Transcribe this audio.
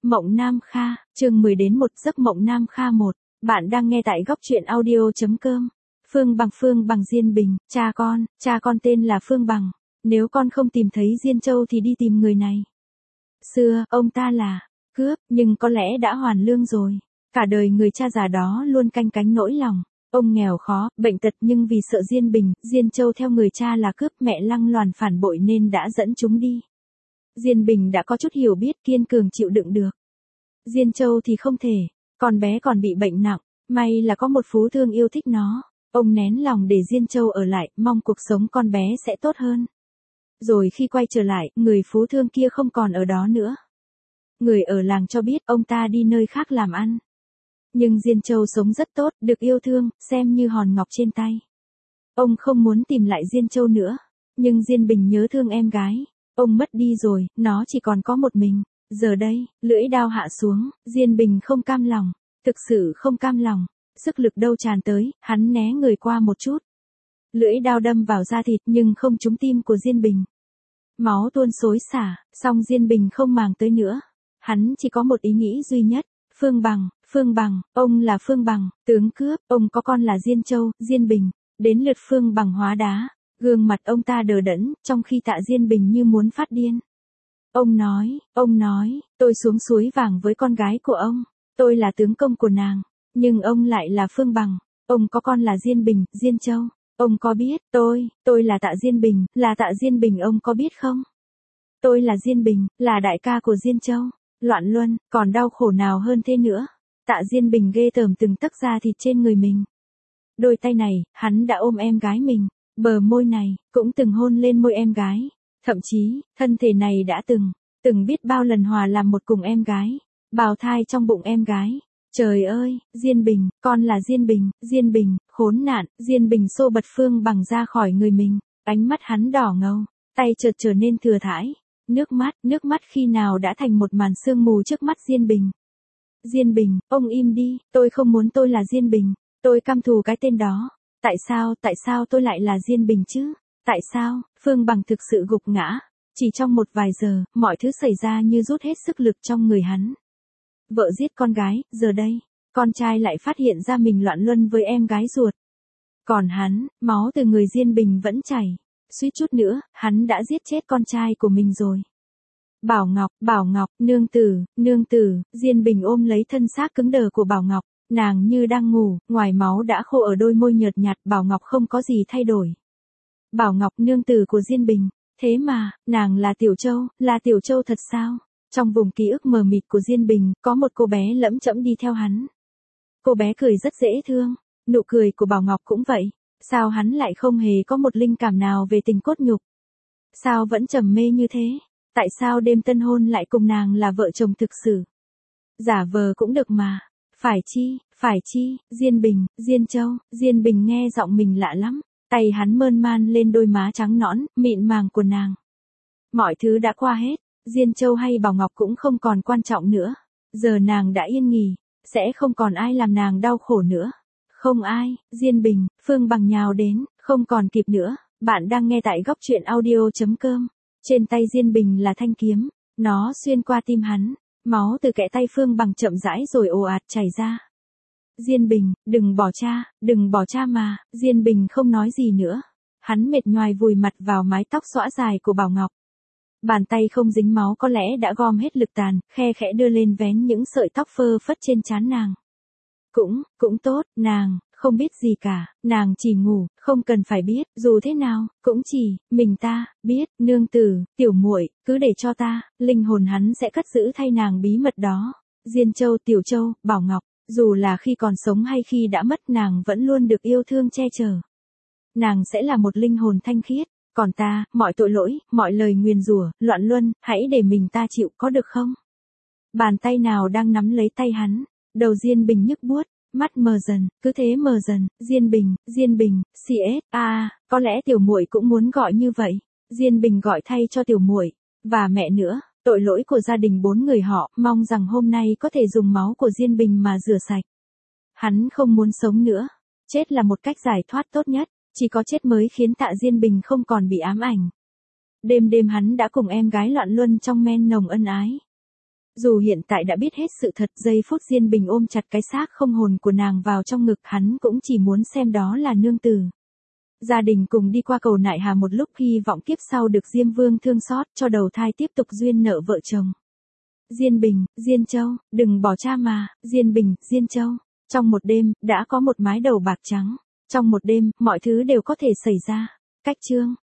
Mộng Nam Kha, chương 10 đến 1 giấc mộng Nam Kha 1. Bạn đang nghe tại góc truyện audio.com. Phương Bằng Diên Bình, cha con tên là Phương Bằng. Nếu con không tìm thấy Diên Châu thì đi tìm người này. Xưa, ông ta là cướp, nhưng có lẽ đã hoàn lương rồi. Cả đời người cha già đó luôn canh cánh nỗi lòng. Ông nghèo khó, bệnh tật nhưng vì sợ Diên Bình, Diên Châu theo người cha là cướp, mẹ Lăng Loàn phản bội nên đã dẫn chúng đi. Diên Bình đã có chút hiểu biết, kiên cường chịu đựng được. Diên Châu thì không thể, con bé còn bị bệnh nặng, may là có một phú thương yêu thích nó. Ông nén lòng để Diên Châu ở lại, mong cuộc sống con bé sẽ tốt hơn. Rồi khi quay trở lại, người phú thương kia không còn ở đó nữa. Người ở làng cho biết ông ta đi nơi khác làm ăn. Nhưng Diên Châu sống rất tốt, được yêu thương, xem như hòn ngọc trên tay. Ông không muốn tìm lại Diên Châu nữa, nhưng Diên Bình nhớ thương em gái. Ông mất đi rồi, nó chỉ còn có một mình. Giờ đây, lưỡi đao hạ xuống, Diên Bình không cam lòng, thực sự không cam lòng. Sức lực đâu tràn tới, hắn né người qua một chút. Lưỡi đao đâm vào da thịt nhưng không trúng tim của Diên Bình. Máu tuôn xối xả, song Diên Bình không màng tới nữa. Hắn chỉ có một ý nghĩ duy nhất. Phương Bằng, ông là Phương Bằng, tướng cướp, ông có con là Diên Châu, Diên Bình. Đến lượt Phương Bằng hóa đá. Gương mặt ông ta đờ đẫn, trong khi Tạ Diên Bình như muốn phát điên. Ông nói, tôi xuống suối vàng với con gái của ông. Tôi là tướng công của nàng. Nhưng ông lại là Phương Bằng. Ông có con là Diên Bình, Diên Châu. Ông có biết, tôi là Tạ Diên Bình ông có biết không? Tôi là Diên Bình, là đại ca của Diên Châu. Loạn luân, còn đau khổ nào hơn thế nữa. Tạ Diên Bình ghê tởm từng tấc da thịt trên người mình. Đôi tay này, hắn đã ôm em gái mình. Bờ môi này, cũng từng hôn lên môi em gái. Thậm chí, thân thể này đã từng biết bao lần hòa làm một cùng em gái. Bào thai trong bụng em gái. Trời ơi, Diên Bình, con là Diên Bình, khốn nạn. Diên Bình xô bật Phương Bằng ra khỏi người mình. Ánh mắt hắn đỏ ngầu, tay chợt trở nên thừa thãi. Nước mắt khi nào đã thành một màn sương mù trước mắt Diên Bình. Diên Bình, ông im đi, tôi không muốn tôi là Diên Bình. Tôi căm thù cái tên đó. Tại sao tôi lại là Diên Bình chứ? Tại sao? Phương Bằng thực sự gục ngã. Chỉ trong một vài giờ, mọi thứ xảy ra như rút hết sức lực trong người hắn. Vợ giết con gái, giờ đây, con trai lại phát hiện ra mình loạn luân với em gái ruột. Còn hắn, máu từ người Diên Bình vẫn chảy. Suýt chút nữa, hắn đã giết chết con trai của mình rồi. Bảo Ngọc, nương tử, Diên Bình ôm lấy thân xác cứng đờ của Bảo Ngọc. Nàng như đang ngủ, ngoài máu đã khô ở đôi môi nhợt nhạt, Bảo Ngọc không có gì thay đổi. Bảo Ngọc, nương tử của Diên Bình, thế mà, nàng là Tiểu Châu thật sao? Trong vùng ký ức mờ mịt của Diên Bình, có một cô bé lẫm chẫm đi theo hắn. Cô bé cười rất dễ thương, nụ cười của Bảo Ngọc cũng vậy. Sao hắn lại không hề có một linh cảm nào về tình cốt nhục? Sao vẫn trầm mê như thế? Tại sao đêm tân hôn lại cùng nàng là vợ chồng thực sự? Giả vờ cũng được mà. Phải chi, Diên Châu, Diên Bình nghe giọng mình lạ lắm, tay hắn mơn man lên đôi má trắng nõn, mịn màng của nàng. Mọi thứ đã qua hết, Diên Châu hay Bảo Ngọc cũng không còn quan trọng nữa. Giờ nàng đã yên nghỉ, sẽ không còn ai làm nàng đau khổ nữa. Không ai, Diên Bình, Phương Bằng nhào đến, không còn kịp nữa. Bạn đang nghe tại góc truyện audio.com. Trên tay Diên Bình là thanh kiếm, nó xuyên qua tim hắn. Máu từ kẽ tay Phương Bằng chậm rãi rồi ồ ạt chảy ra. Diên Bình, đừng bỏ cha mà. Diên Bình không nói gì nữa. Hắn mệt nhoài vùi mặt vào mái tóc xõa dài của Bảo Ngọc. Bàn tay không dính máu có lẽ đã gom hết lực tàn, khe khẽ đưa lên vén những sợi tóc phơ phất trên trán nàng. Cũng tốt, nàng không biết gì cả, nàng chỉ ngủ, không cần phải biết, dù thế nào, cũng chỉ mình ta biết, nương tử, tiểu muội, cứ để cho ta, linh hồn hắn sẽ cất giữ thay nàng bí mật đó. Diên Châu, Tiểu Châu, Bảo Ngọc, dù là khi còn sống hay khi đã mất, nàng vẫn luôn được yêu thương che chở. Nàng sẽ là một linh hồn thanh khiết, còn ta, mọi tội lỗi, mọi lời nguyền rủa, loạn luân, hãy để mình ta chịu, có được không? Bàn tay nào đang nắm lấy tay hắn, đầu Diên Bình nhức buốt. Mắt mờ dần, cứ thế mờ dần. Diên Bình, có lẽ tiểu muội cũng muốn gọi như vậy. Diên Bình gọi thay cho tiểu muội và mẹ nữa, tội lỗi của gia đình 4 người họ, mong rằng hôm nay có thể dùng máu của Diên Bình mà rửa sạch. Hắn không muốn sống nữa, chết là một cách giải thoát tốt nhất, chỉ có chết mới khiến Tạ Diên Bình không còn bị ám ảnh. Đêm hắn đã cùng em gái loạn luân trong men nồng ân ái. Dù hiện tại đã biết hết sự thật, giây phút Diên Bình ôm chặt cái xác không hồn của nàng vào trong ngực, hắn cũng chỉ muốn xem đó là nương tử. Gia đình cùng đi qua cầu Nại Hà một lúc, hy vọng kiếp sau được Diêm Vương thương xót, cho đầu thai tiếp tục duyên nợ vợ chồng. Diên Bình, Diên Châu, đừng bỏ cha mà, Diên Bình, Diên Châu. Trong một đêm, đã có một mái đầu bạc trắng. Trong một đêm, mọi thứ đều có thể xảy ra. Cách chương